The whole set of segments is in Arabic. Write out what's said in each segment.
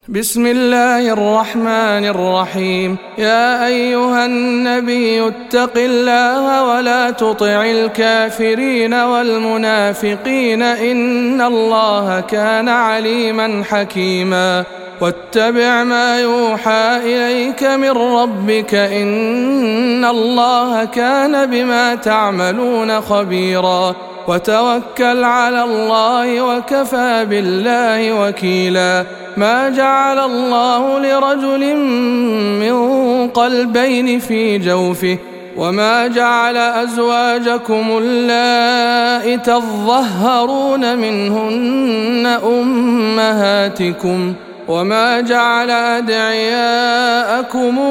بسم الله الرحمن الرحيم. يا أيها النبي اتق الله ولا تطع الكافرين والمنافقين إن الله كان عليما حكيما. واتبع ما يوحى إليك من ربك إن الله كان بما تعملون خبيرا. وتوكل على الله وكفى بالله وكيلا. ما جعل الله لرجل من قلبين في جوفه وما جعل أزواجكم اللائي تظهرون منهن أمهاتكم وما جعل أدعياءكم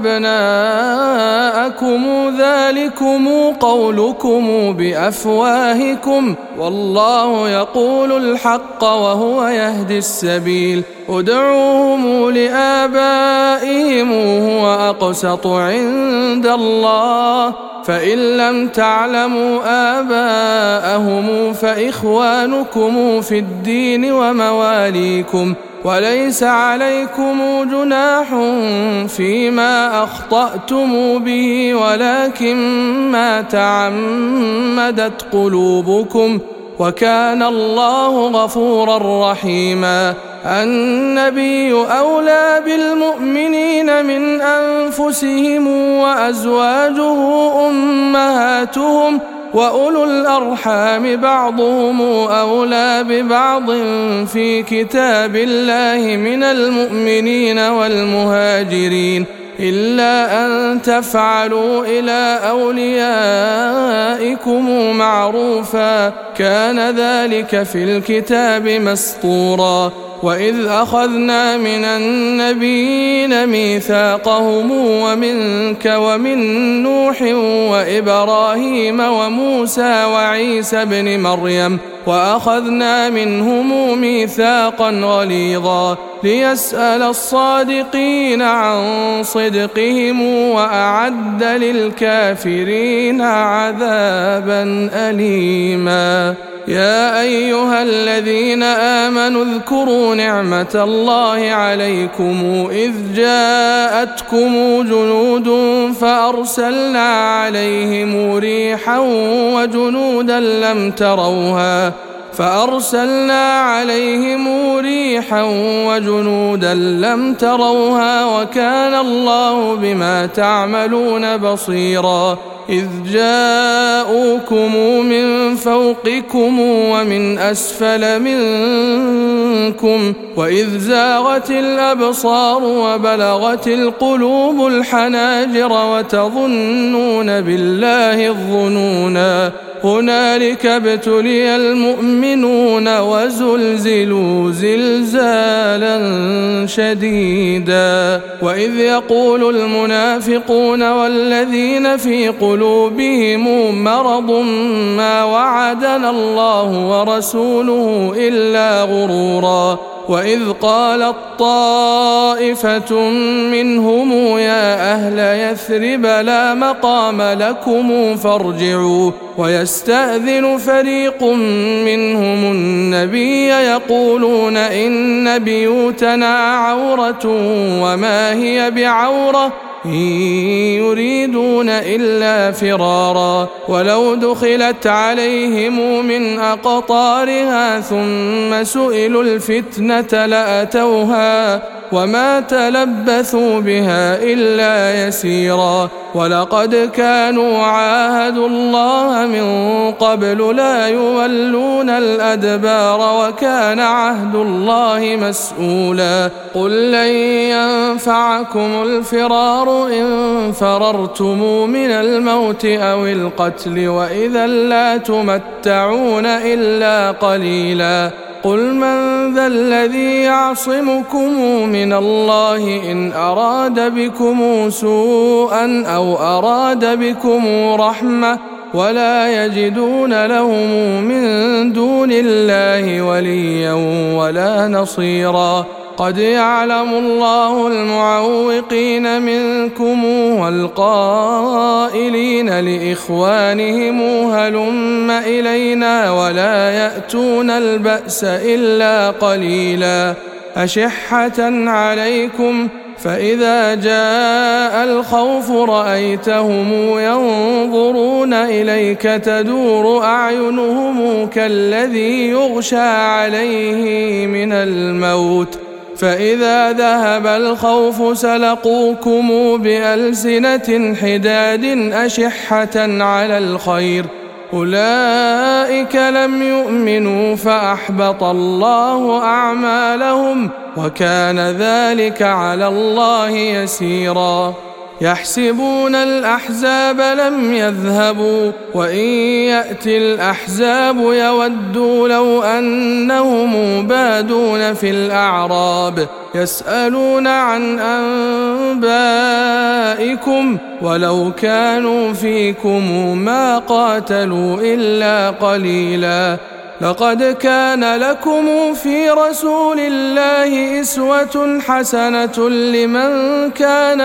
أبناءكم ذلكم قولكم بأفواهكم والله يقول الحق وهو يهدي السبيل. ادعوهم لآبائهم هو أقسط عند الله فإن لم تعلموا آباءهم فإخوانكم في الدين ومواليكم وليس عليكم جناح فيما أخطأتم به ولكن ما تعمدت قلوبكم وكان الله غفورا رحيما. النبي أولى بالمؤمنين من أنفسهم وأزواجه أمهاتهم وأولو الأرحام بعضهم أولى ببعض في كتاب الله من المؤمنين والمهاجرين إلا أن تفعلوا إلى أوليائكم معروفا كان ذلك في الكتاب مسطورا. وإذ أخذنا من النبيين ميثاقهم ومنك ومن نوح وإبراهيم وموسى وعيسى ابن مريم وأخذنا منهم ميثاقا غليظا ليسأل الصادقين عن صدقهم وأعد للكافرين عذابا أليما. يا أيها الذين آمنوا اذكروا نعمة الله عليكم إذ جاءتكم جنود فأرسلنا عليهم ريحا وجنودا لم تروها وكان الله بما تعملون بصيرا. إذ جاءوكم من فوقكم ومن أسفل منكم وإذ زاغت الأبصار وبلغت القلوب الحناجر وتظنون بالله الظنونا. هنالك ابتلي المؤمنون وزلزلوا زلزالا شديدا. وإذ يقول المنافقون والذين في قلوبهم مرض ما وعدنا الله ورسوله إلا غرورا. وإذ قالت طائفة منهم يا أهل يثرب لا مقام لكم فارجعوا ويستأذن فريق منهم النبي يقولون إن بيوتنا عورة وما هي بعورة إن يريدون إلا فرارا. ولو دخلت عليهم من أقطارها ثم سئلوا الفتنة لأتوها وما تلبثوا بها إلا يسيرا. ولقد كانوا عاهدوا الله من قبل لا يولون الأدبار وكان عهد الله مسؤولا. قل لن ينفعكم الفرار إن فررتم من الموت أو القتل وإذا لا تمتعون إلا قليلا. قل من ذا الذي يعصمكم من الله إن أراد بكم سوءا أو أراد بكم رحمة ولا يجدون لهم من دون الله وليا ولا نصيرا. قد يعلم الله المعوقين منكم والقائلين لإخوانهم هلم إلينا ولا يأتون البأس إلا قليلا. أشحة عليكم فإذا جاء الخوف رأيتهم ينظرون إليك تدور أعينهم كالذي يغشى عليه من الموت فإذا ذهب الخوف سلقوكم بألسنة حداد أشحة على الخير أولئك لم يؤمنوا فأحبط الله أعمالهم وكان ذلك على الله يسيرا يحسبون الأحزاب لم يذهبوا وإن يأتي الأحزاب يودوا لو أنهم بادون في الأعراب يسألون عن أنبائكم ولو كانوا فيكم ما قاتلوا إلا قليلا لقد كان لكم في رسول الله أسوة حسنة لمن كان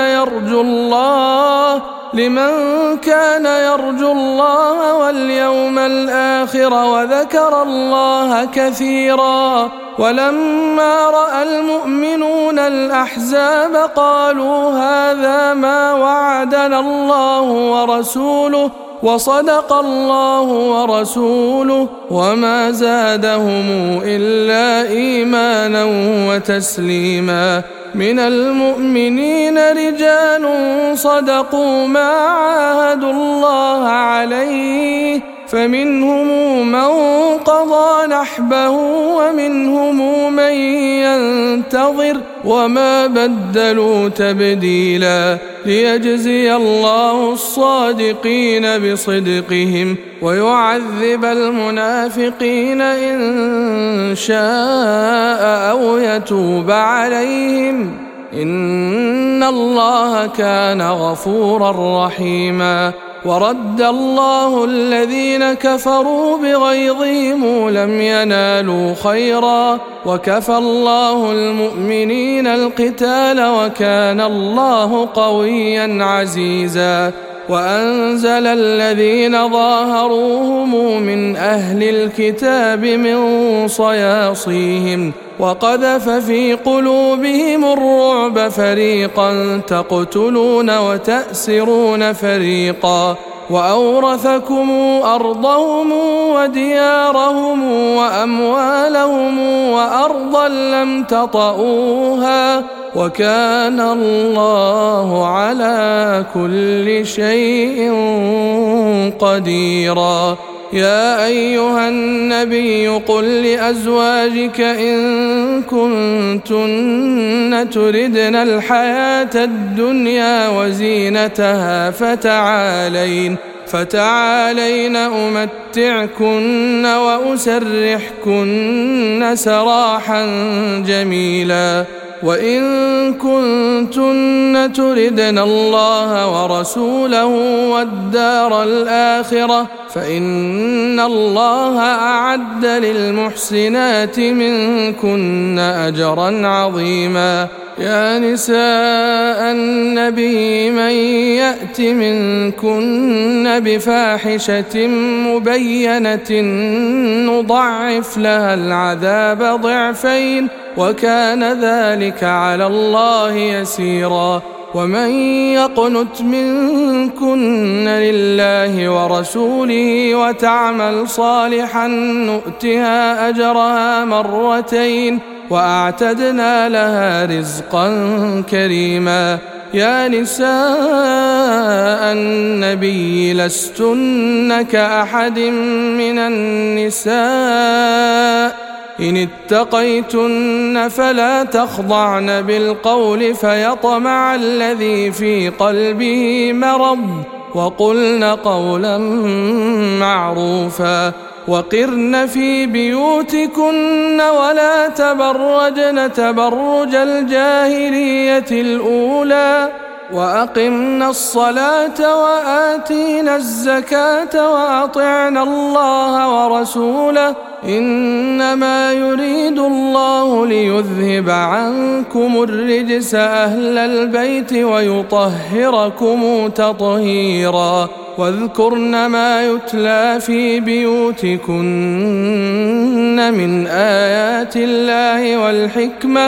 يرجو الله واليوم الآخر وذكر الله كثيرا ولما رأى المؤمنون الأحزاب قالوا هذا ما وعدنا الله ورسوله وصدق الله ورسوله وما زادهم إلا إيمانا وتسليما من المؤمنين رجال صدقوا ما عاهدوا الله عليه فمنهم من قضى نحبه ومنهم من ينتظر وما بدلوا تبديلا ليجزي الله الصادقين بصدقهم ويعذب المنافقين إن شاء أو يتوب عليهم إن الله كان غفورا رحيما ورد الله الذين كفروا بغيظهم لم ينالوا خيرا وكفى الله المؤمنين القتال وكان الله قويا عزيزا وأنزل الذين ظاهروهم من أهل الكتاب من صياصيهم وقذف في قلوبهم الرعب فريقا تقتلون وتأسرون فريقا وأورثكم أرضهم وديارهم وأموالهم وأرضا لم تطئوها وكان الله على كل شيء قديرا يا أيها النبي قل لأزواجك إن كنتن تردن الحياة الدنيا وزينتها فتعالين أمتعكن وأسرحكن سراحا جميلا وإن كنتن تردن الله ورسوله والدار الآخرة فإن الله أعد للمحسنات منكن أجرا عظيما يا نساء النبي من يأت منكن بفاحشة مبينة نضاعف لها العذاب ضعفين وكان ذلك على الله يسيرا ومن يقنت منكن لله ورسوله وتعمل صالحا نؤتها أجرها مرتين وأعتدنا لها رزقا كريما يا نساء النبي لستن كأحد من النساء إن اتقيتن فلا تخضعن بالقول فيطمع الذي في قلبه مرض وقلن قولا معروفا وقرن في بيوتكن ولا تبرجن تبرج الجاهلية الأولى وأقمنا الصلاة وآتينا الزكاة وأطعنا الله ورسوله إنما يريد الله ليذهب عنكم الرجس أهل البيت ويطهركم تطهيرا واذكرن ما يتلى في بيوتكن من آيات الله والحكمة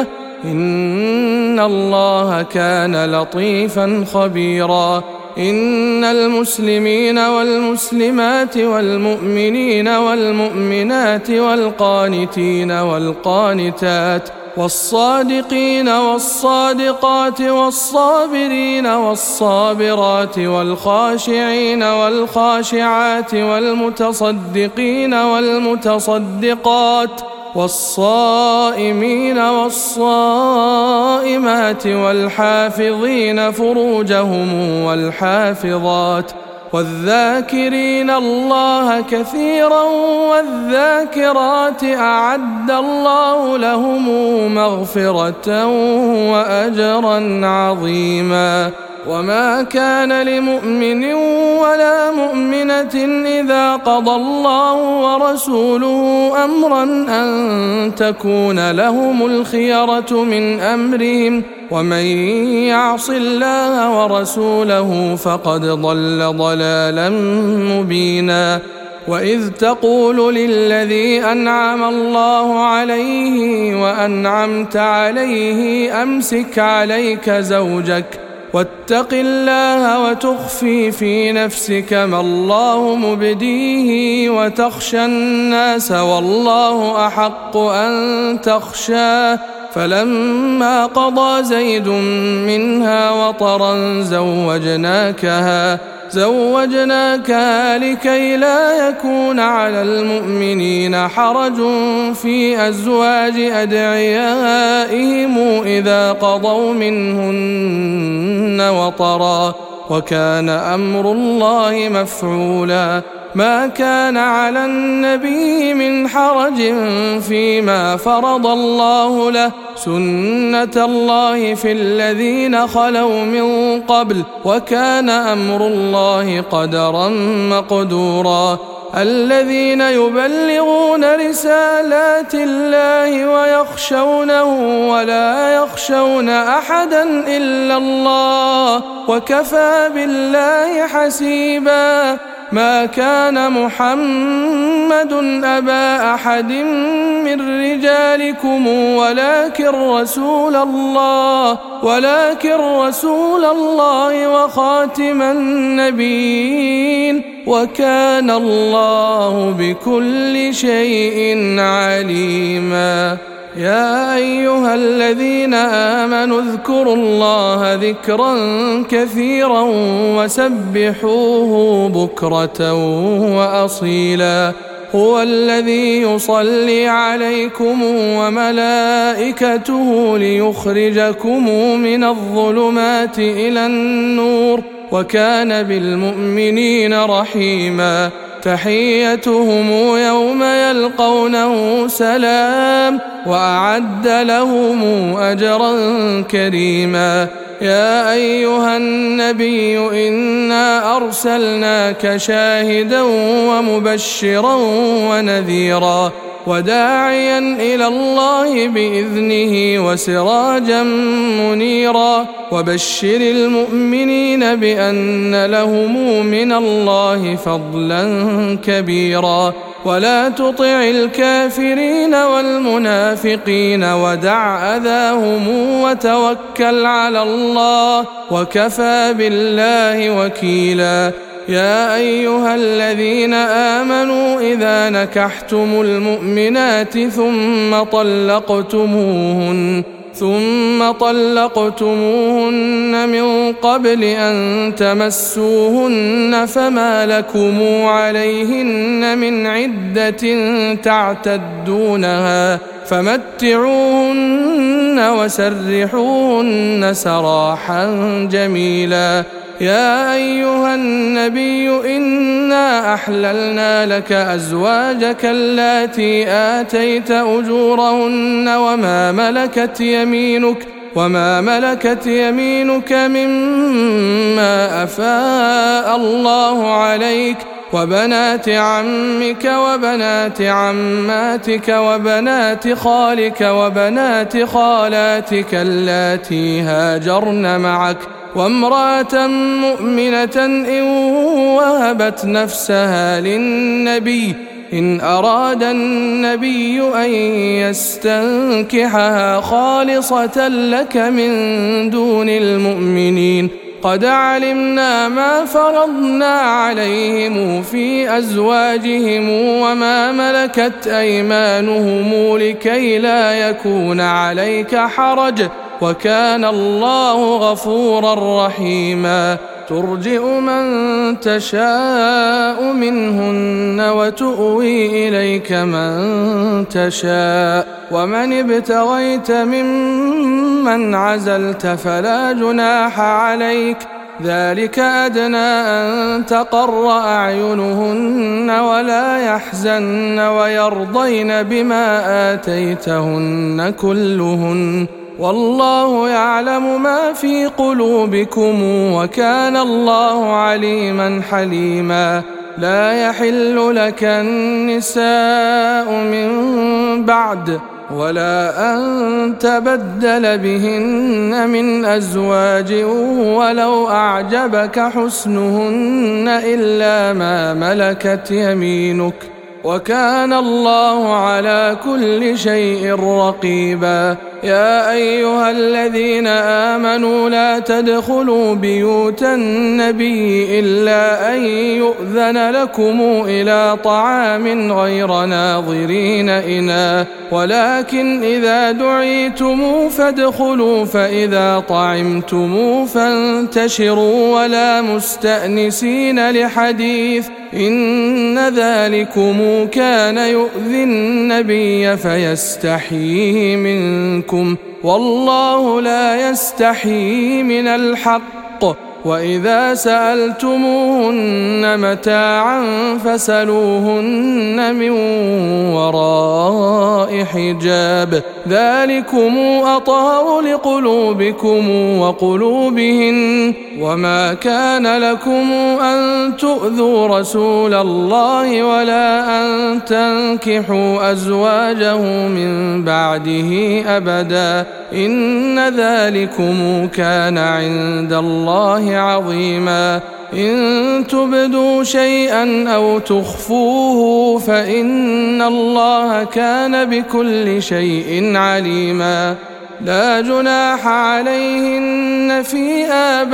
إن الله كان لطيفا خبيرا. إن المسلمين والمسلمات والمؤمنين والمؤمنات والقانتين والقانتات والصادقين والصادقات والصابرين والصابرات والخاشعين والخاشعات والمتصدقين والمتصدقات والصائمين والصائمات والحافظين فروجهم والحافظات والذاكرين الله كثيرا والذاكرات أعد الله لهم مغفرة وأجرا عظيما. وما كان لمؤمن ولا مؤمنة إذا قضى الله ورسوله أمرا أن تكون لهم الخيرة من أمرهم، ومن يعص الله ورسوله فقد ضل ضلالا مبينا. وإذ تقول للذي أنعم الله عليه وأنعمت عليه أمسك عليك زوجك واتق الله وتخفي في نفسك ما الله مبديه وتخشى الناس والله أحق أن تخشاه، فلما قضى زيد منها وطرا زوجناكها لكي لا يكون على المؤمنين حرج في أزواج أدعيائهم إذا قضوا منهن وطرا، وكان أمر الله مفعولا. ما كان على النبي من حرج فيما فرض الله له، سنة الله في الذين خلوا من قبل، وكان أمر الله قدرا مقدورا. الذين يبلغون رسالات الله ويخشونه ولا يخشون أحدا إلا الله، وكفى بالله حسيبا. ما كان محمد أبا أحد من رجالكم ولكن رسول الله وخاتم النبيين، وكان الله بكل شيء عليما. يا أيها الذين آمنوا اذكروا الله ذكرا كثيرا وسبحوه بكرة وأصيلا. هو الذي يصلي عليكم وملائكته ليخرجكم من الظلمات إلى النور، وكان بالمؤمنين رحيما. تحيتهم يوم يلقونه سلام، وأعد لهم أجرا كريما. يا أيها النبي إنا أرسلناك شاهدا ومبشرا ونذيرا وداعيا إلى الله بإذنه وسراجا منيرا. وبشر المؤمنين بأن لهم من الله فضلا كبيرا. ولا تطع الكافرين والمنافقين ودع أذاهم وتوكل على الله، وكفى بالله وكيلا. يا أيها الذين آمنوا إذا نكحتم المؤمنات ثم طلقتموهن من قبل أن تمسوهن فما لكم عليهن من عدة تعتدونها فمتعوهن وسرحوهن سراحا جميلا. يا أيها النبي إنا أحللنا لك أزواجك اللاتي آتيت أجورهن وما ملكت يمينك مما أفاء الله عليك، وبنات عمك وبنات عماتك وبنات خالك وبنات خالاتك اللاتي هاجرن معك، وامرأة مؤمنة إن وهبت نفسها للنبي إن أراد النبي أن يستنكحها خالصة لك من دون المؤمنين قد علمنا ما فرضنا عليهم في أزواجهم وما ملكت أيمانهم لكي لا يكون عليك حرج وكان الله غفورا رحيما ترجئ من تشاء منهن وتؤوي إليك من تشاء ومن ابتغيت ممن عزلت فلا جناح عليك ذلك أدنى أن تقر أعينهن ولا يحزن ويرضين بما آتيتهن كلهن والله يعلم ما في قلوبكم وكان الله عليما حليما لا يحل لك النساء من بعد ولا أن تبدل بهن من أزواج ولو أعجبك حسنهن إلا ما ملكت يمينك وكان الله على كل شيء رقيبا يا أيها الذين آمنوا لا تدخلوا بيوت النبي إلا أن يؤذن لكم إلى طعام غير ناظرين إناه ولكن إذا دعيتم فادخلوا فإذا طعمتم فانتشروا ولا مستأنسين لحديث إن ذلكم كان يؤذي النبي فيستحيي منكم والله لا يستحيي من الحق وإذا سألتموهن متاعا فسلوهن من وراء حجاب ذلكم أطهر لقلوبكم وقلوبهن وما كان لكم أن تؤذوا رسول الله ولا أن تنكحوا أزواجه من بعده أبدا إن ذلكم كان عند الله عظيما إن تبدوا شيئا أو تخفوه فإن الله كان بكل شيء عليما لا جناح عليهن في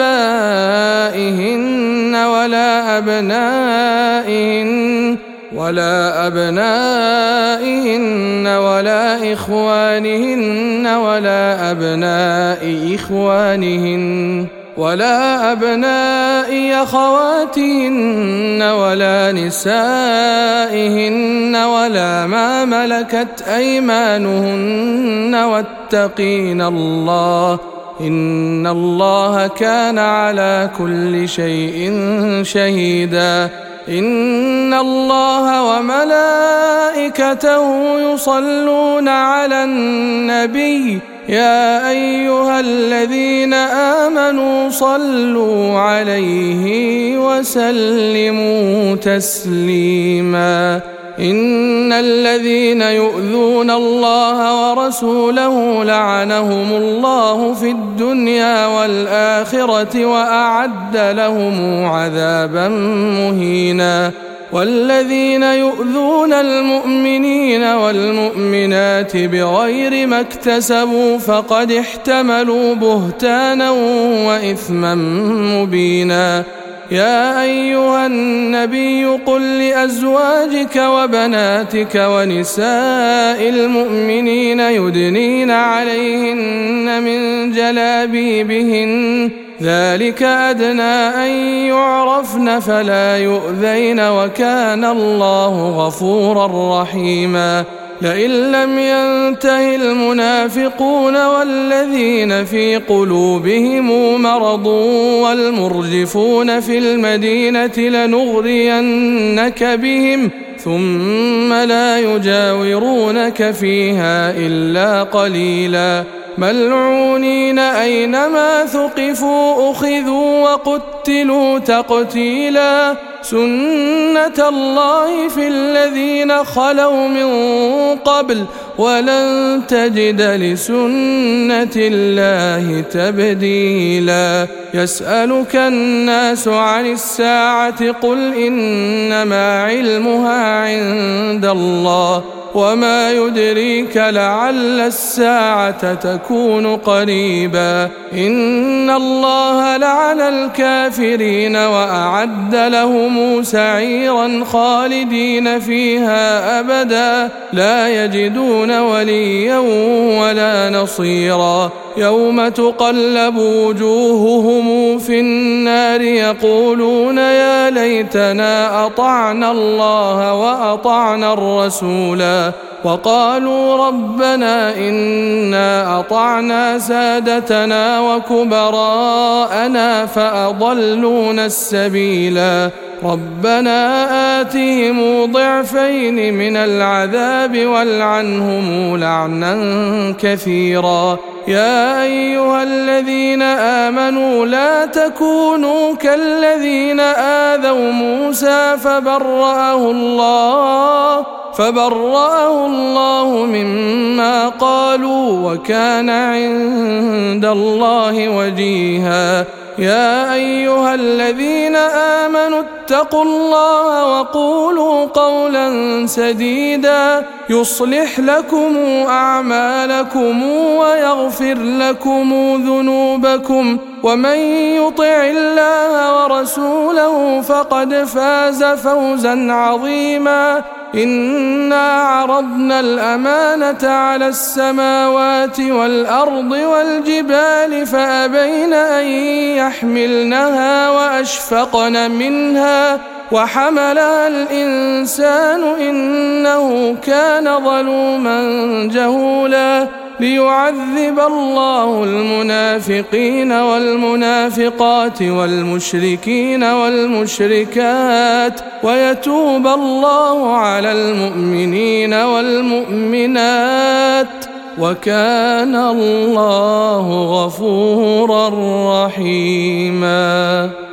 آبائهن ولا أبنائهن ولا إخوانهن ولا أبناء إخوانهن ولا أبناء أخواتهن ولا نسائهن ولا ما ملكت أيمانهن واتقين الله إن الله كان على كل شيء شهيدا إن الله وملائكته يصلون على النبي يا أيها الذين آمنوا صلوا عليه وسلموا تسليما إن الذين يؤذون الله ورسوله لعنهم الله في الدنيا والآخرة وأعد لهم عذابا مهينا والذين يؤذون المؤمنين والمؤمنات بغير ما اكتسبوا فقد احتملوا بهتانا وإثما مبينا يا أيها النبي قل لأزواجك وبناتك ونساء المؤمنين يدنين عليهن من جلابيبهن ذلك أدنى أن يعرفن فلا يؤذين وكان الله غفورا رحيما لئن لم ينته المنافقون والذين في قلوبهم مرض والمرجفون في المدينة لنغرينك بهم ثم لا يجاورونك فيها إلا قليلا ملعونين أينما ثقفوا أخذوا وقتلوا تقتيلا سنة الله في الذين خلوا من قبل ولن تجد لسنة الله تبديلا يسألك الناس عن الساعة قل إنما علمها عند الله وما يدريك لعل الساعة تكون قريبا إن الله لعن الكافرين وأعد لهم سعيرا خالدين فيها أبدا لا يجدون وليا ولا نصيرا يوم تقلب وجوههم في النار يقولون يا ليتنا أطعنا الله وأطعنا الرسولا وقالوا ربنا إنا أطعنا سادتنا وكبراءنا فأضلونا السبيلا ربنا آتهم ضعفين من العذاب والعنهم لعنا كثيرا يا أيها الذين آمنوا لا تكونوا كالذين آذوا موسى فبرأه الله مما قالوا وكان عند الله وجيها يا أيها الذين آمنوا اتقوا الله وقولوا قولا سديدا يصلح لكم أعمالكم ويغفر لكم ذنوبكم ومن يطع الله ورسوله فقد فاز فوزا عظيما إنا عرضنا الأمانة على السماوات والأرض والجبال فأبين أن يحملنها وأشفقن منها وحملها الإنسان إنه كان ظلوما جهولا ليعذب الله المنافقين والمنافقات والمشركين والمشركات ويتوب الله على المؤمنين والمؤمنات وكان الله غفورا رحيما.